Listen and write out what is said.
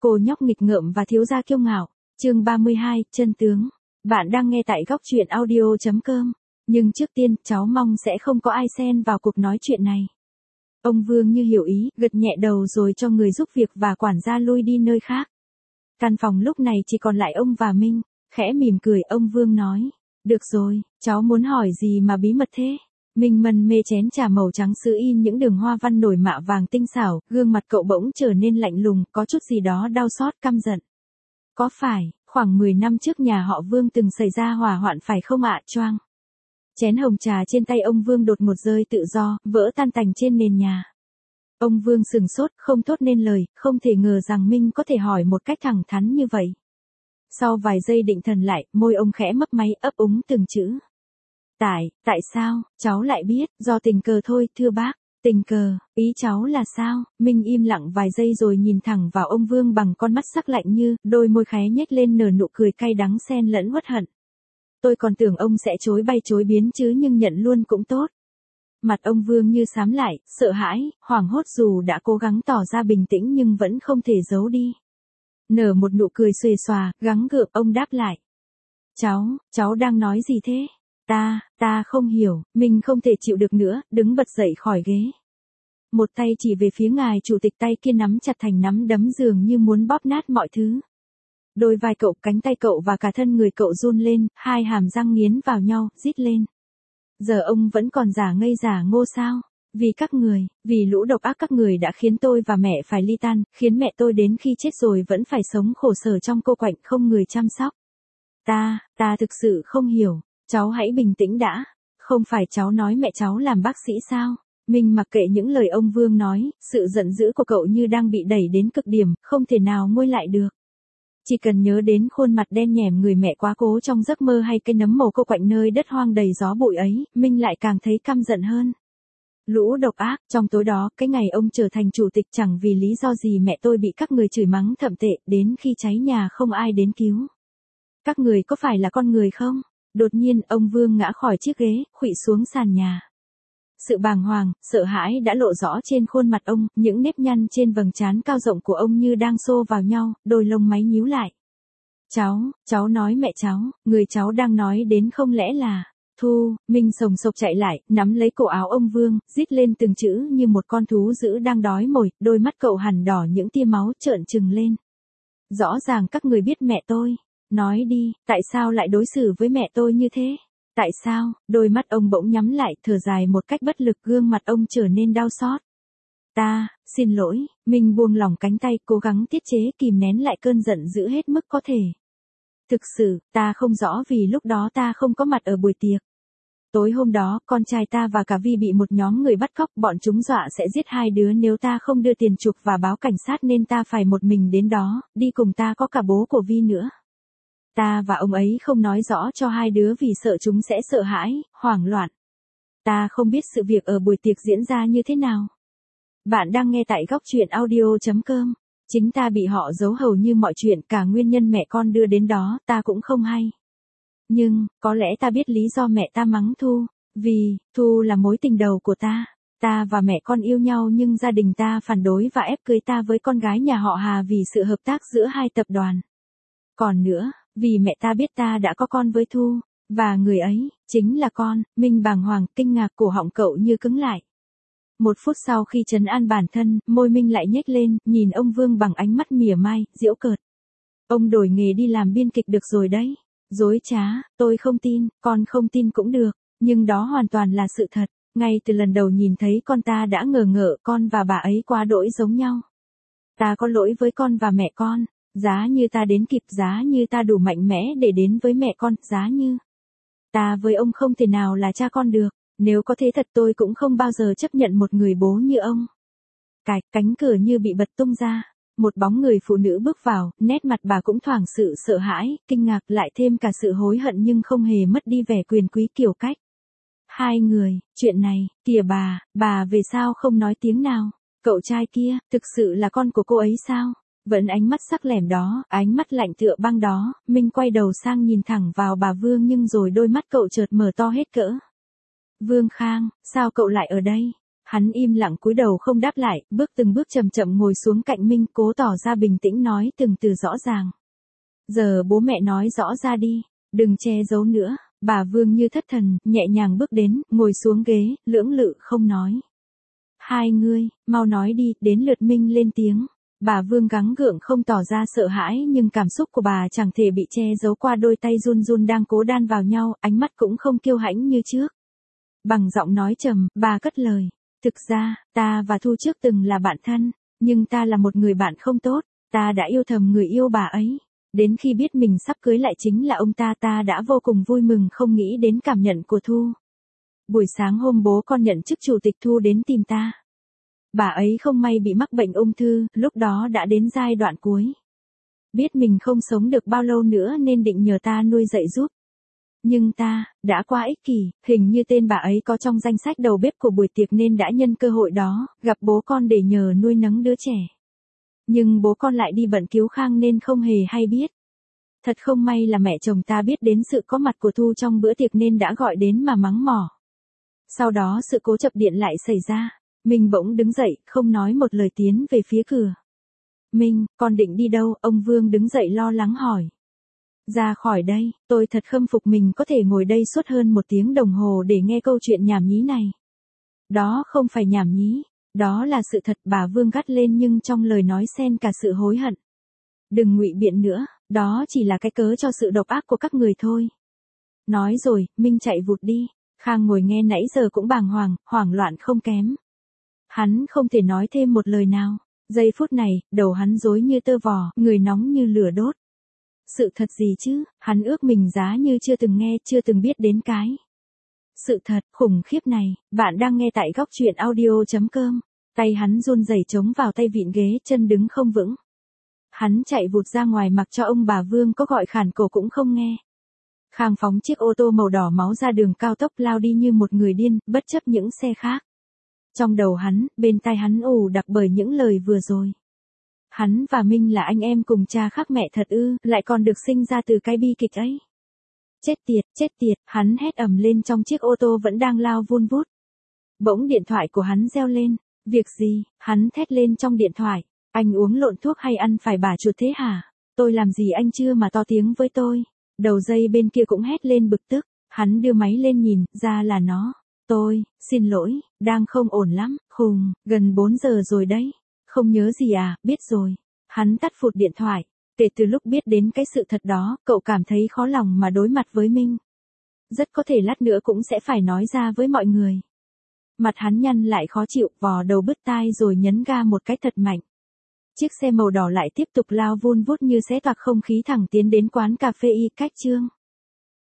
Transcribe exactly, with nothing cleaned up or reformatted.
Cô nhóc nghịch ngợm và thiếu gia kiêu ngạo. Chương ba mươi hai, chân tướng. Bạn đang nghe tại góc truyện audio chấm com. Nhưng trước tiên, cháu mong sẽ không có ai xen vào cuộc nói chuyện này. Ông Vương như hiểu ý, gật nhẹ đầu rồi cho người giúp việc và quản gia lui đi nơi khác. Căn phòng lúc này chỉ còn lại ông và Minh. Khẽ mỉm cười, ông Vương nói. Được rồi, cháu muốn hỏi gì mà bí mật thế? Minh mân mê chén trà màu trắng sứ in những đường hoa văn nổi mạ vàng tinh xảo, gương mặt cậu bỗng trở nên lạnh lùng, có chút gì đó đau xót căm giận. Có phải, khoảng mười năm trước nhà họ Vương từng xảy ra hỏa hoạn phải không ạ? Choang. Chén hồng trà trên tay ông Vương đột ngột rơi tự do, vỡ tan tành trên nền nhà. Ông Vương sừng sốt, không thốt nên lời, không thể ngờ rằng Minh có thể hỏi một cách thẳng thắn như vậy. Sau vài giây định thần lại, môi ông khẽ mấp máy ấp úng từng chữ. Tại, tại sao, cháu lại biết, do tình cờ thôi, thưa bác. Tình cờ, ý cháu là sao? Minh im lặng vài giây rồi nhìn thẳng vào ông Vương bằng con mắt sắc lạnh như, đôi môi khé nhếch lên nở nụ cười cay đắng xen lẫn uất hận. Tôi còn tưởng ông sẽ chối bay chối biến chứ nhưng nhận luôn cũng tốt. Mặt ông Vương như xám lại, sợ hãi, hoảng hốt dù đã cố gắng tỏ ra bình tĩnh nhưng vẫn không thể giấu đi. Nở một nụ cười xuề xòa, gắng gượng, ông đáp lại. Cháu, cháu đang nói gì thế? Ta, ta không hiểu, mình không thể chịu được nữa, đứng bật dậy khỏi ghế. Một tay chỉ về phía ngài chủ tịch, tay kia nắm chặt thành nắm đấm dường như muốn bóp nát mọi thứ. Đôi vai cậu, cánh tay cậu và cả thân người cậu run lên, hai hàm răng nghiến vào nhau, rít lên. Giờ ông vẫn còn giả ngây giả ngô sao? Vì các người, vì lũ độc ác các người đã khiến tôi và mẹ phải ly tan, khiến mẹ tôi đến khi chết rồi vẫn phải sống khổ sở trong cô quạnh không người chăm sóc. Ta, ta thực sự không hiểu. Cháu hãy bình tĩnh đã. Không phải cháu nói mẹ cháu làm bác sĩ sao? Mình mặc kệ những lời ông Vương nói, sự giận dữ của cậu như đang bị đẩy đến cực điểm, không thể nào nguôi lại được. Chỉ cần nhớ đến khuôn mặt đen nhẻm người mẹ quá cố trong giấc mơ hay cây nấm màu cô quạnh nơi đất hoang đầy gió bụi ấy, Minh lại càng thấy căm giận hơn. Lũ độc ác, trong tối đó, cái ngày ông trở thành chủ tịch chẳng vì lý do gì mẹ tôi bị các người chửi mắng thậm tệ, đến khi cháy nhà không ai đến cứu. Các người có phải là con người không? Đột nhiên, ông Vương ngã khỏi chiếc ghế, khuỵu xuống sàn nhà. Sự bàng hoàng, sợ hãi đã lộ rõ trên khuôn mặt ông, những nếp nhăn trên vầng trán cao rộng của ông như đang xô vào nhau, đôi lông máy nhíu lại. Cháu, cháu nói mẹ cháu, người cháu đang nói đến không lẽ là... Thu, Minh sồng sộc chạy lại, nắm lấy cổ áo ông Vương, rít lên từng chữ như một con thú dữ đang đói mồi, đôi mắt cậu hằn đỏ những tia máu trợn trừng lên. Rõ ràng các người biết mẹ tôi. Nói đi, tại sao lại đối xử với mẹ tôi như thế? Tại sao? Đôi mắt ông bỗng nhắm lại, thở dài một cách bất lực, gương mặt ông trở nên đau xót. Ta, xin lỗi, Minh buông lỏng cánh tay, cố gắng tiết chế kìm nén lại cơn giận dữ hết mức có thể. Thực sự, ta không rõ vì lúc đó ta không có mặt ở buổi tiệc. Tối hôm đó, con trai ta và cả Vi bị một nhóm người bắt cóc, bọn chúng dọa sẽ giết hai đứa nếu ta không đưa tiền chuộc và báo cảnh sát nên ta phải một mình đến đó, đi cùng ta có cả bố của Vi nữa. Ta và ông ấy không nói rõ cho hai đứa vì sợ chúng sẽ sợ hãi, hoảng loạn. Ta không biết sự việc ở buổi tiệc diễn ra như thế nào. Bạn đang nghe tại góc truyện audio chấm com. Chính ta bị họ giấu hầu như mọi chuyện, cả nguyên nhân mẹ con đưa đến đó, ta cũng không hay. Nhưng, có lẽ ta biết lý do mẹ ta mắng Thu, vì, Thu là mối tình đầu của ta. Ta và mẹ con yêu nhau nhưng gia đình ta phản đối và ép cưới ta với con gái nhà họ Hà vì sự hợp tác giữa hai tập đoàn. Còn nữa, vì mẹ ta biết ta đã có con với Thu, và người ấy, chính là con. Minh bàng hoàng, kinh ngạc, cổ họng cậu như cứng lại. Một phút sau khi trấn an bản thân, môi Minh lại nhếch lên, nhìn ông Vương bằng ánh mắt mỉa mai, giễu cợt. Ông đổi nghề đi làm biên kịch được rồi đấy. Dối trá, tôi không tin, con không tin cũng được, nhưng đó hoàn toàn là sự thật. Ngay từ lần đầu nhìn thấy con ta đã ngờ ngợ, con và bà ấy quá đỗi giống nhau. Ta có lỗi với con và mẹ con. Giá như ta đến kịp, giá như ta đủ mạnh mẽ để đến với mẹ con, giá như ta với ông không thể nào là cha con được, nếu có thế thật tôi cũng không bao giờ chấp nhận một người bố như ông. Cạch, cánh cửa như bị bật tung ra, một bóng người phụ nữ bước vào, nét mặt bà cũng thoảng sự sợ hãi, kinh ngạc lại thêm cả sự hối hận nhưng không hề mất đi vẻ quyền quý kiểu cách. Hai người, chuyện này, kìa bà, bà về sao không nói tiếng nào, cậu trai kia, thực sự là con của cô ấy sao? Vẫn ánh mắt sắc lẻm đó, ánh mắt lạnh tựa băng đó, Minh quay đầu sang nhìn thẳng vào bà Vương nhưng rồi đôi mắt cậu chợt mở to hết cỡ. Vương Khang, sao cậu lại ở đây? Hắn im lặng cúi đầu không đáp lại, bước từng bước chậm chậm ngồi xuống cạnh Minh, cố tỏ ra bình tĩnh nói từng từ rõ ràng. Giờ bố mẹ nói rõ ra đi, đừng che giấu nữa. Bà Vương như thất thần, nhẹ nhàng bước đến, ngồi xuống ghế, lưỡng lự không nói. Hai ngươi, mau nói đi, đến lượt Minh lên tiếng. Bà Vương gắng gượng không tỏ ra sợ hãi nhưng cảm xúc của bà chẳng thể bị che giấu qua đôi tay run run đang cố đan vào nhau, ánh mắt cũng không kiêu hãnh như trước. Bằng giọng nói trầm, bà cất lời. Thực ra, ta và Thu trước từng là bạn thân, nhưng ta là một người bạn không tốt, ta đã yêu thầm người yêu bà ấy. Đến khi biết mình sắp cưới lại chính là ông ta ta đã vô cùng vui mừng không nghĩ đến cảm nhận của Thu. Buổi sáng hôm bố con nhận chức chủ tịch Thu đến tìm ta. Bà ấy không may bị mắc bệnh ung thư, lúc đó đã đến giai đoạn cuối. Biết mình không sống được bao lâu nữa nên định nhờ ta nuôi dạy giúp. Nhưng ta, đã quá ích kỷ, hình như tên bà ấy có trong danh sách đầu bếp của buổi tiệc nên đã nhân cơ hội đó, gặp bố con để nhờ nuôi nấng đứa trẻ. Nhưng bố con lại đi bận cứu khang nên không hề hay biết. Thật không may là mẹ chồng ta biết đến sự có mặt của Thu trong bữa tiệc nên đã gọi đến mà mắng mỏ. Sau đó sự cố chập điện lại xảy ra. Minh bỗng đứng dậy, không nói một lời tiến về phía cửa. Minh, con định đi đâu? Ông Vương đứng dậy lo lắng hỏi. Ra khỏi đây, tôi thật khâm phục mình có thể ngồi đây suốt hơn một tiếng đồng hồ để nghe câu chuyện nhảm nhí này. Đó không phải nhảm nhí, đó là sự thật, bà Vương gắt lên nhưng trong lời nói xen cả sự hối hận. Đừng ngụy biện nữa, đó chỉ là cái cớ cho sự độc ác của các người thôi. Nói rồi, Minh chạy vụt đi, Khang ngồi nghe nãy giờ cũng bàng hoàng, hoảng loạn không kém. Hắn không thể nói thêm một lời nào, giây phút này, đầu hắn rối như tơ vò, người nóng như lửa đốt. Sự thật gì chứ, hắn ước mình giá như chưa từng nghe, chưa từng biết đến cái. Sự thật, khủng khiếp này, bạn đang nghe tại góc truyện audio chấm com. Tay hắn run rẩy chống vào tay vịn ghế, chân đứng không vững. Hắn chạy vụt ra ngoài mặc cho ông bà Vương có gọi khản cổ cũng không nghe. Khang phóng chiếc ô tô màu đỏ máu ra đường cao tốc lao đi như một người điên, bất chấp những xe khác. Trong đầu hắn, bên tai hắn ù đặc bởi những lời vừa rồi. Hắn và Minh là anh em cùng cha khác mẹ thật ư, lại còn được sinh ra từ cái bi kịch ấy. Chết tiệt, chết tiệt, hắn hét ầm lên trong chiếc ô tô vẫn đang lao vun vút. Bỗng điện thoại của hắn reo lên. Việc gì? Hắn thét lên trong điện thoại. Anh uống lộn thuốc hay ăn phải bả chuột thế hả? Tôi làm gì anh chưa mà to tiếng với tôi? Đầu dây bên kia cũng hét lên bực tức. Hắn đưa máy lên nhìn, ra là nó. Tôi, xin lỗi, đang không ổn lắm, khùng, gần bốn giờ rồi đấy. Không nhớ gì à, biết rồi. Hắn tắt phụt điện thoại. Kể từ lúc biết đến cái sự thật đó, cậu cảm thấy khó lòng mà đối mặt với Minh. Rất có thể lát nữa cũng sẽ phải nói ra với mọi người. Mặt hắn nhăn lại khó chịu, vò đầu bứt tai rồi nhấn ga một cái thật mạnh. Chiếc xe màu đỏ lại tiếp tục lao vun vút như xé toạc không khí thẳng tiến đến quán cà phê Y Cách Trương.